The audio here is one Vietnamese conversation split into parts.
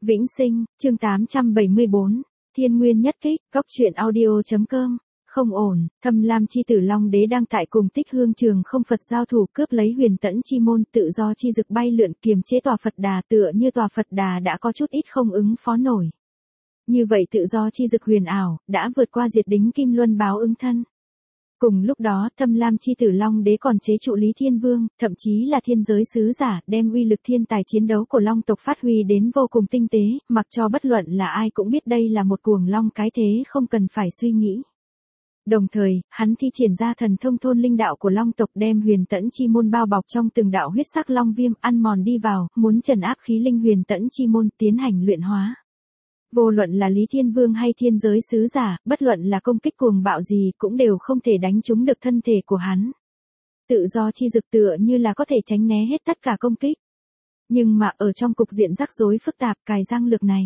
Vĩnh Sinh, chương 874, Thiên Nguyên nhất kích, góc truyện audio.com. Không ổn, Thâm Lam chi tử Long Đế đang tại cùng Tích Hương Trường không Phật giao thủ cướp lấy Huyền Tẫn chi môn, tự do chi dực bay lượn kiềm chế tòa Phật Đà, tựa như tòa Phật Đà đã có chút ít không ứng phó nổi. Như vậy tự do chi dực huyền ảo, đã vượt qua diệt đính Kim Luân báo ứng thân. Cùng lúc đó, Thâm Lam chi tử Long Đế còn chế trụ Lý Thiên Vương, thậm chí là thiên giới sứ giả, đem uy lực thiên tài chiến đấu của Long tộc phát huy đến vô cùng tinh tế, mặc cho bất luận là ai cũng biết đây là một cuồng long cái thế không cần phải suy nghĩ. Đồng thời, hắn thi triển ra thần thông thôn linh đạo của Long tộc, đem Huyền Tẫn chi môn bao bọc trong từng đạo huyết sắc long viêm, ăn mòn đi vào, muốn trấn áp khí linh Huyền Tẫn chi môn, tiến hành luyện hóa. Vô luận là Lý Thiên Vương hay thiên giới sứ giả, bất luận là công kích cuồng bạo gì cũng đều không thể đánh trúng được thân thể của hắn. Tự do chi dực tựa như là có thể tránh né hết tất cả công kích. Nhưng mà ở trong cục diện rắc rối phức tạp cài răng lược này.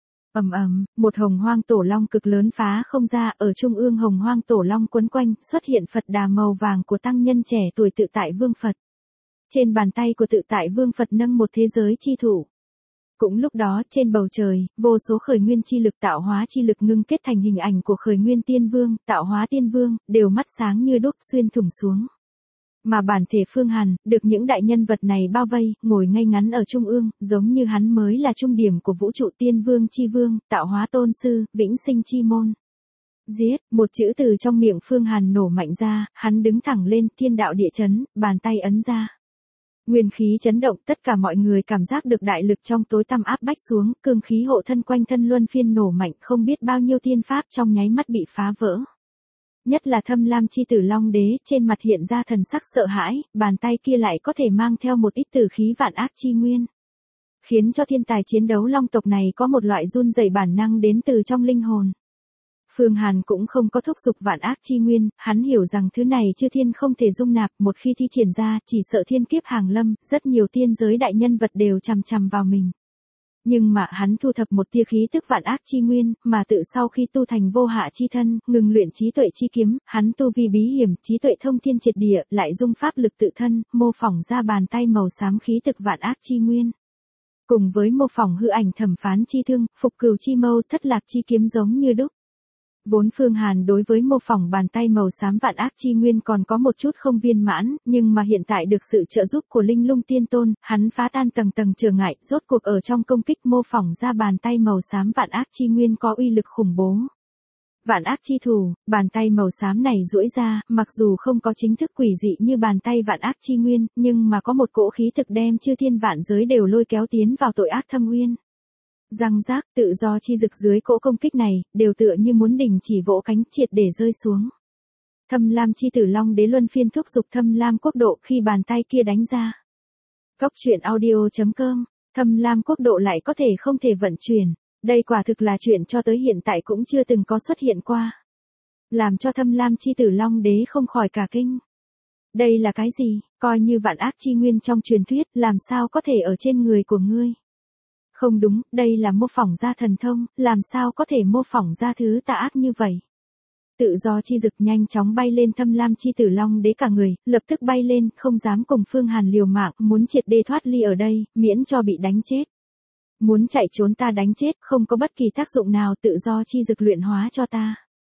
Một hồng hoang tổ long cực lớn phá không ra, ở trung ương hồng hoang tổ long quấn quanh, xuất hiện Phật Đà màu vàng của tăng nhân trẻ tuổi Tự Tại Vương Phật. Trên bàn tay của Tự Tại Vương Phật nâng một thế giới chi thủ. Cũng lúc đó, trên bầu trời, vô số khởi nguyên chi lực tạo hóa chi lực ngưng kết thành hình ảnh của khởi nguyên tiên vương, tạo hóa tiên vương, đều mắt sáng như đuốc xuyên thủng xuống. Mà bản thể Phương Hàn, được những đại nhân vật này bao vây, ngồi ngay ngắn ở trung ương, giống như hắn mới là trung điểm của vũ trụ tiên vương chi vương, tạo hóa tôn sư, vĩnh sinh chi môn. Giết, một chữ từ trong miệng Phương Hàn nổ mạnh ra, hắn đứng thẳng lên, thiên đạo địa chấn, bàn tay ấn ra. Nguyên khí chấn động, tất cả mọi người cảm giác được đại lực trong tối tăm áp bách xuống, cương khí hộ thân quanh thân luân phiên nổ mạnh, không biết bao nhiêu tiên pháp trong nháy mắt bị phá vỡ. Nhất là Thâm Lam chi tử Long Đế, trên mặt hiện ra thần sắc sợ hãi, bàn tay kia lại có thể mang theo một ít tử khí vạn ác chi nguyên. Khiến cho thiên tài chiến đấu long tộc này có một loại run rẩy bản năng đến từ trong linh hồn. Phương Hàn cũng không có thúc giục vạn ác chi nguyên, hắn hiểu rằng thứ này chư thiên không thể dung nạp, một khi thi triển ra, chỉ sợ thiên kiếp hàng lâm, rất nhiều tiên giới đại nhân vật đều chằm chằm vào mình. Nhưng mà hắn thu thập một tia khí tức vạn ác chi nguyên, mà tự sau khi tu thành vô hạ chi thân, ngừng luyện trí tuệ chi kiếm, hắn tu vi bí hiểm, trí tuệ thông thiên triệt địa, lại dung pháp lực tự thân, mô phỏng ra bàn tay màu xám khí thực vạn ác chi nguyên. Cùng với mô phỏng hư ảnh thẩm phán chi thương, phục cừu chi mâu, thất lạc chi kiếm giống như đúc. Vốn Phương Hàn đối với mô phỏng bàn tay màu xám vạn ác chi nguyên còn có một chút không viên mãn, nhưng mà hiện tại được sự trợ giúp của Linh Lung Tiên Tôn, hắn phá tan tầng tầng trở ngại, rốt cuộc ở trong công kích mô phỏng ra bàn tay màu xám vạn ác chi nguyên có uy lực khủng bố. Vạn ác chi thủ, bàn tay màu xám này duỗi ra, mặc dù không có chính thức quỷ dị như bàn tay vạn ác chi nguyên, nhưng mà có một cỗ khí thực đem chư thiên vạn giới đều lôi kéo tiến vào tội ác thâm uyên. Răng rác, tự do chi dực dưới cỗ công kích này, đều tựa như muốn đình chỉ vỗ cánh triệt để rơi xuống. Thâm Lam chi tử Long Đế luân phiên thúc giục Thâm Lam quốc độ khi bàn tay kia đánh ra. Góc truyện audio.com, Thâm Lam quốc độ lại có thể không thể vận chuyển. Đây quả thực là chuyện cho tới hiện tại cũng chưa từng có xuất hiện qua. Làm cho Thâm Lam chi tử Long Đế không khỏi cả kinh. Đây là cái gì, coi như vạn ác chi nguyên trong truyền thuyết, làm sao có thể ở trên người của ngươi? Không đúng, đây là mô phỏng ra thần thông, làm sao có thể mô phỏng ra thứ tà ác như vậy? Tự do chi dực nhanh chóng bay lên Thâm Lam chi tử Long Đế cả người, lập tức bay lên, không dám cùng Phương Hàn liều mạng, muốn triệt để thoát ly ở đây, miễn cho bị đánh chết. Muốn chạy trốn ta đánh chết, không có bất kỳ tác dụng nào, tự do chi dực luyện hóa cho ta.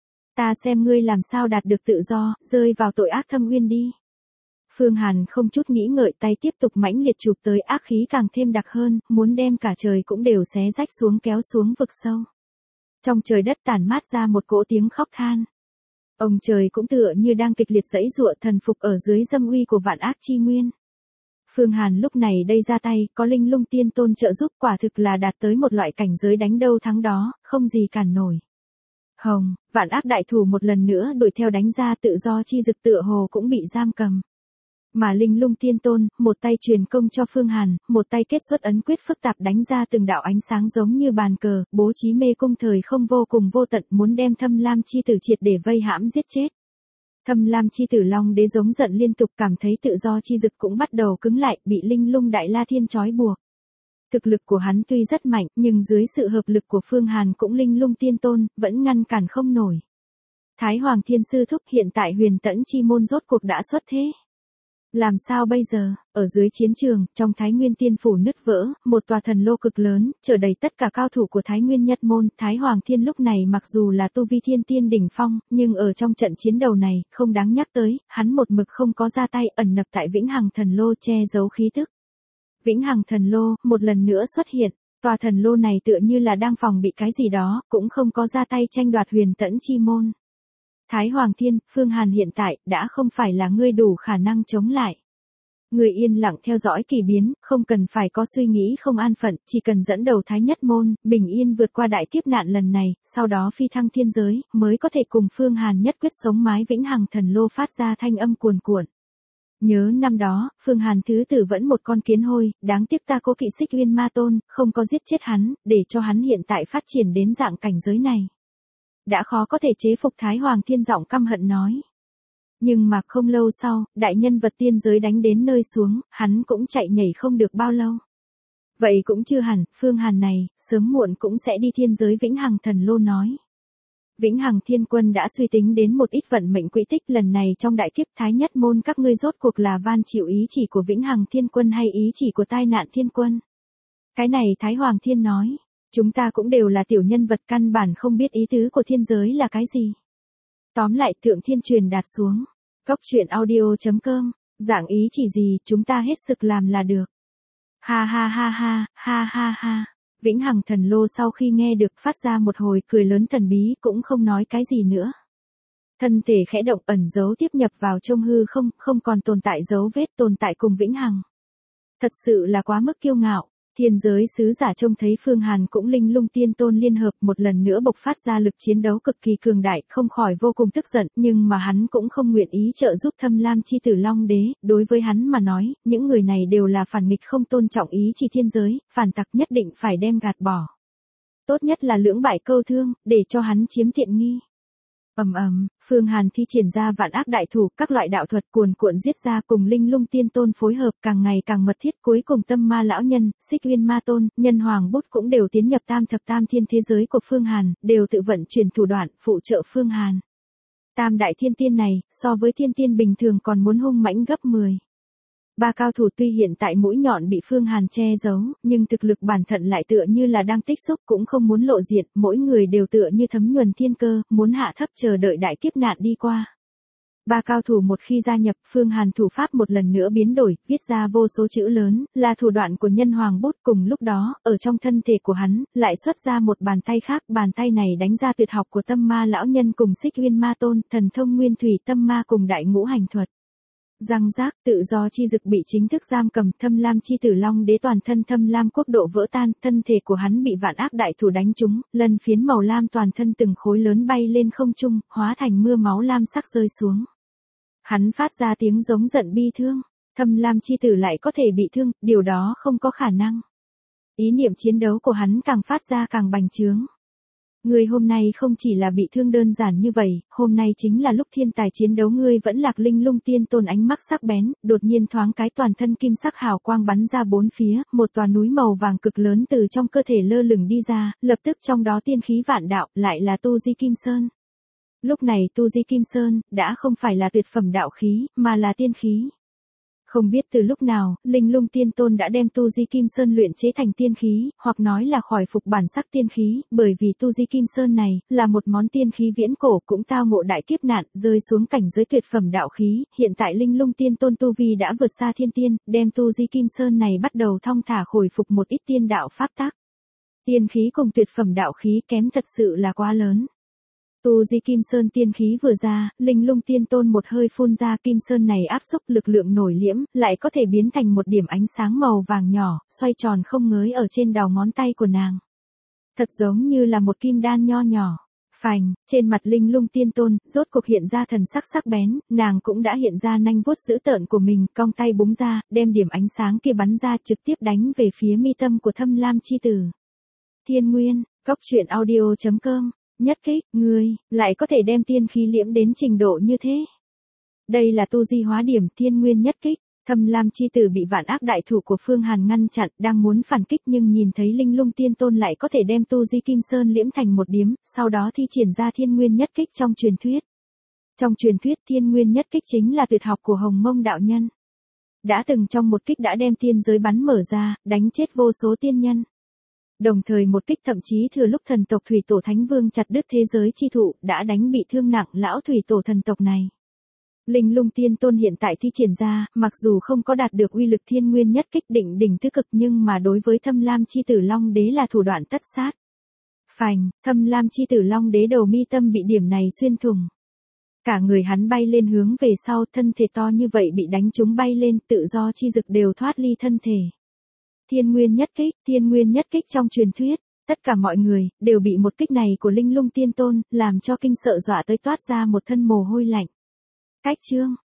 Ta xem ngươi làm sao đạt được tự do, rơi vào tội ác thâm uyên đi. Phương Hàn không chút nghĩ ngợi, tay tiếp tục mãnh liệt chụp tới, ác khí càng thêm đặc hơn, muốn đem cả trời cũng đều xé rách xuống, kéo xuống vực sâu. Trong trời đất tản mát ra một cỗ tiếng khóc than. Ông trời cũng tựa như đang kịch liệt giãy giụa thần phục ở dưới dâm uy của vạn ác chi nguyên. Phương Hàn lúc này đây ra tay, có Linh Lung Tiên Tôn trợ giúp, quả thực là đạt tới một loại cảnh giới đánh đâu thắng đó, không gì cản nổi. Hồng, vạn ác đại thủ một lần nữa đuổi theo đánh ra, tự do chi dực tựa hồ cũng bị giam cầm. Mà Linh Lung Tiên Tôn, một tay truyền công cho Phương Hàn, một tay kết xuất ấn quyết phức tạp đánh ra từng đạo ánh sáng giống như bàn cờ, bố trí mê cung thời không vô cùng vô tận, muốn đem Thâm Lam chi tử triệt để vây hãm giết chết. Thâm Lam chi tử Long Đế giống giận liên tục, cảm thấy tự do chi dực cũng bắt đầu cứng lại, bị Linh Lung Đại La Thiên trói buộc. Thực lực của hắn tuy rất mạnh, nhưng dưới sự hợp lực của Phương Hàn cũng Linh Lung Tiên Tôn, vẫn ngăn cản không nổi. Thái Hoàng Thiên Sư thúc, hiện tại Huyền Tẫn chi môn rốt cuộc đã xuất thế. Làm sao bây giờ? Ở dưới chiến trường, trong Thái Nguyên Tiên Phủ nứt vỡ, một tòa thần lô cực lớn, chở đầy tất cả cao thủ của Thái Nguyên Nhất Môn. Thái Hoàng Thiên lúc này mặc dù là tu vi thiên tiên đỉnh phong, nhưng ở trong trận chiến đầu này, không đáng nhắc tới, hắn một mực không có ra tay, ẩn nấp tại Vĩnh Hằng Thần Lô che giấu khí tức. Vĩnh Hằng Thần Lô, một lần nữa xuất hiện, tòa thần lô này tựa như là đang phòng bị cái gì đó, cũng không có ra tay tranh đoạt Huyền Tẫn Chi Môn. Thái Hoàng Thiên, Phương Hàn hiện tại, đã không phải là ngươi đủ khả năng chống lại. Người yên lặng theo dõi kỳ biến, không cần phải có suy nghĩ không an phận, chỉ cần dẫn đầu Thái Nhất Môn, bình yên vượt qua đại kiếp nạn lần này, sau đó phi thăng thiên giới, mới có thể cùng Phương Hàn nhất quyết sống mái Vĩnh Hằng Thần Lô phát ra thanh âm cuồn cuộn. Nhớ năm đó, Phương Hàn thứ tử vẫn một con kiến hôi, đáng tiếc ta cố kỵ Xích Uyên Ma Tôn, không có giết chết hắn, để cho hắn hiện tại phát triển đến dạng cảnh giới này. Đã khó có thể chế phục. Thái Hoàng Thiên giọng căm hận nói. Nhưng mà không lâu sau, đại nhân vật tiên giới đánh đến nơi xuống, hắn cũng chạy nhảy không được bao lâu. Vậy cũng chưa hẳn, Phương Hàn này, sớm muộn cũng sẽ đi thiên giới Vĩnh Hằng Thần Lô nói. Vĩnh Hằng Thiên Quân đã suy tính đến một ít vận mệnh quỹ tích, lần này trong đại kiếp Thái Nhất Môn các ngươi rốt cuộc là van chịu ý chỉ của Vĩnh Hằng Thiên Quân hay ý chỉ của Tai Nạn Thiên Quân. Cái này Thái Hoàng Thiên nói, chúng ta cũng đều là tiểu nhân vật, căn bản không biết ý tứ của thiên giới là cái gì. Tóm lại, Thượng Thiên truyền đạt xuống. Cốc truyện audio.com, dạng ý chỉ gì, chúng ta hết sức làm là được. Ha ha ha ha, ha ha ha. Vĩnh Hằng Thần Lô sau khi nghe được phát ra một hồi cười lớn thần bí, cũng không nói cái gì nữa. Thân thể khẽ động, ẩn dấu tiếp nhập vào trong hư không, không còn tồn tại dấu vết, tồn tại cùng Vĩnh Hằng. Thật sự là quá mức kiêu ngạo. Thiên giới sứ giả trông thấy Phương Hàn cũng Linh Lung Tiên Tôn liên hợp một lần nữa bộc phát ra lực chiến đấu cực kỳ cường đại, không khỏi vô cùng tức giận, nhưng mà hắn cũng không nguyện ý trợ giúp Thâm Lam Chi Tử Long Đế, đối với hắn mà nói, những người này đều là phản nghịch, không tôn trọng ý chỉ thiên giới, phản tặc nhất định phải đem gạt bỏ. Tốt nhất là lưỡng bại câu thương, để cho hắn chiếm tiện nghi. Phương Hàn thi triển ra vạn ác đại thủ, các loại đạo thuật cuồn cuộn giết ra, cùng Linh Lung Tiên Tôn phối hợp càng ngày càng mật thiết, cuối cùng Tâm Ma lão nhân, Xích Uyên Ma Tôn, Nhân Hoàng Bút cũng đều tiến nhập tam thập tam thiên thế giới của Phương Hàn, đều tự vận chuyển thủ đoạn phụ trợ Phương Hàn. Tam đại thiên tiên này, so với thiên tiên bình thường còn muốn hung mãnh gấp 10. Ba cao thủ tuy hiện tại mũi nhọn bị Phương Hàn che giấu, nhưng thực lực bản thân lại tựa như là đang tích xúc, cũng không muốn lộ diện, mỗi người đều tựa như thấm nhuần thiên cơ, muốn hạ thấp chờ đợi đại kiếp nạn đi qua. Ba cao thủ một khi gia nhập, Phương Hàn thủ pháp một lần nữa biến đổi, viết ra vô số chữ lớn, là thủ đoạn của Nhân Hoàng Bút. Cùng lúc đó, ở trong thân thể của hắn, lại xuất ra một bàn tay khác, bàn tay này đánh ra tuyệt học của Tâm Ma lão nhân cùng Xích Uyên Ma Tôn, thần thông Nguyên Thủy Tâm Ma cùng Đại Ngũ Hành Thuật. Răng rác, tự do chi dực bị chính thức giam cầm, Thâm Lam Chi Tử Long Đế toàn thân Thâm Lam quốc độ vỡ tan, thân thể của hắn bị vạn ác đại thủ đánh trúng, lân phiến màu lam toàn thân từng khối lớn bay lên không trung, hóa thành mưa máu lam sắc rơi xuống. Hắn phát ra tiếng giống giận bi thương, Thâm Lam Chi Tử lại có thể bị thương, điều đó không có khả năng. Ý niệm chiến đấu của hắn càng phát ra càng bành trướng. Ngươi hôm nay không chỉ là bị thương đơn giản như vậy, hôm nay chính là lúc thiên tài chiến đấu. Ngươi vẫn lạc. Linh Lung Tiên Tôn ánh mắt sắc bén, đột nhiên thoáng cái toàn thân kim sắc hào quang bắn ra bốn phía, một tòa núi màu vàng cực lớn từ trong cơ thể lơ lửng đi ra, lập tức trong đó tiên khí vạn đạo, lại là Tu Di Kim Sơn. Lúc này Tu Di Kim Sơn, đã không phải là tuyệt phẩm đạo khí, mà là tiên khí. Không biết từ lúc nào, Linh Lung Tiên Tôn đã đem Tu Di Kim Sơn luyện chế thành tiên khí, hoặc nói là khỏi phục bản sắc tiên khí, bởi vì Tu Di Kim Sơn này, là một món tiên khí viễn cổ cũng tao ngộ đại kiếp nạn, rơi xuống cảnh giới tuyệt phẩm đạo khí, hiện tại Linh Lung Tiên Tôn Tu Vi đã vượt xa thiên tiên, đem Tu Di Kim Sơn này bắt đầu thong thả khôi phục một ít tiên đạo pháp tắc. Tiên khí cùng tuyệt phẩm đạo khí kém thật sự là quá lớn. Tu Di Kim Sơn tiên khí vừa ra, Linh Lung Tiên Tôn một hơi phun ra, Kim Sơn này áp xúc lực lượng nổi liễm, lại có thể biến thành một điểm ánh sáng màu vàng nhỏ, xoay tròn không ngớt ở trên đầu ngón tay của nàng. Thật giống như là một kim đan nho nhỏ. Phành, trên mặt Linh Lung Tiên Tôn, rốt cuộc hiện ra thần sắc sắc bén, nàng cũng đã hiện ra nanh vuốt dữ tợn của mình, cong tay búng ra, đem điểm ánh sáng kia bắn ra trực tiếp đánh về phía mi tâm của Thâm Lam Chi Tử. Thiên Nguyên, Cốc truyện audio.com. Nhất kích, ngươi, lại có thể đem tiên khí liễm đến trình độ như thế. Đây là tu di hóa điểm Thiên Nguyên nhất kích. Thâm Lam Chi Tử bị vạn ác đại thủ của Phương Hàn ngăn chặn, đang muốn phản kích nhưng nhìn thấy Linh Lung Tiên Tôn lại có thể đem Tu Di Kim Sơn liễm thành một điếm, sau đó thi triển ra Thiên Nguyên nhất kích trong truyền thuyết. Trong truyền thuyết Thiên Nguyên nhất kích chính là tuyệt học của Hồng Mông đạo nhân. đã từng trong một kích đã đem tiên giới bắn mở ra, đánh chết vô số tiên nhân. Đồng thời một kích thậm chí thừa lúc thần tộc Thủy Tổ Thánh Vương chặt đứt thế giới chi thụ, đã đánh bị thương nặng lão Thủy Tổ thần tộc này. Linh Lung Tiên Tôn hiện tại thi triển ra, mặc dù không có đạt được uy lực thiên nguyên nhất kích định đỉnh tứ cực nhưng mà đối với Thâm Lam chi tử Long Đế là thủ đoạn tất sát. Phành, Thâm Lam chi tử Long Đế đầu mi tâm bị điểm này xuyên thủng. Cả người hắn bay lên hướng về sau, thân thể to như vậy bị đánh trúng bay lên, tự do chi dực đều thoát ly thân thể. Thiên nguyên nhất kích trong truyền thuyết, tất cả mọi người đều bị một kích này của Linh Lung Tiên Tôn làm cho kinh sợ dọa tới toát ra một thân mồ hôi lạnh. Cách chương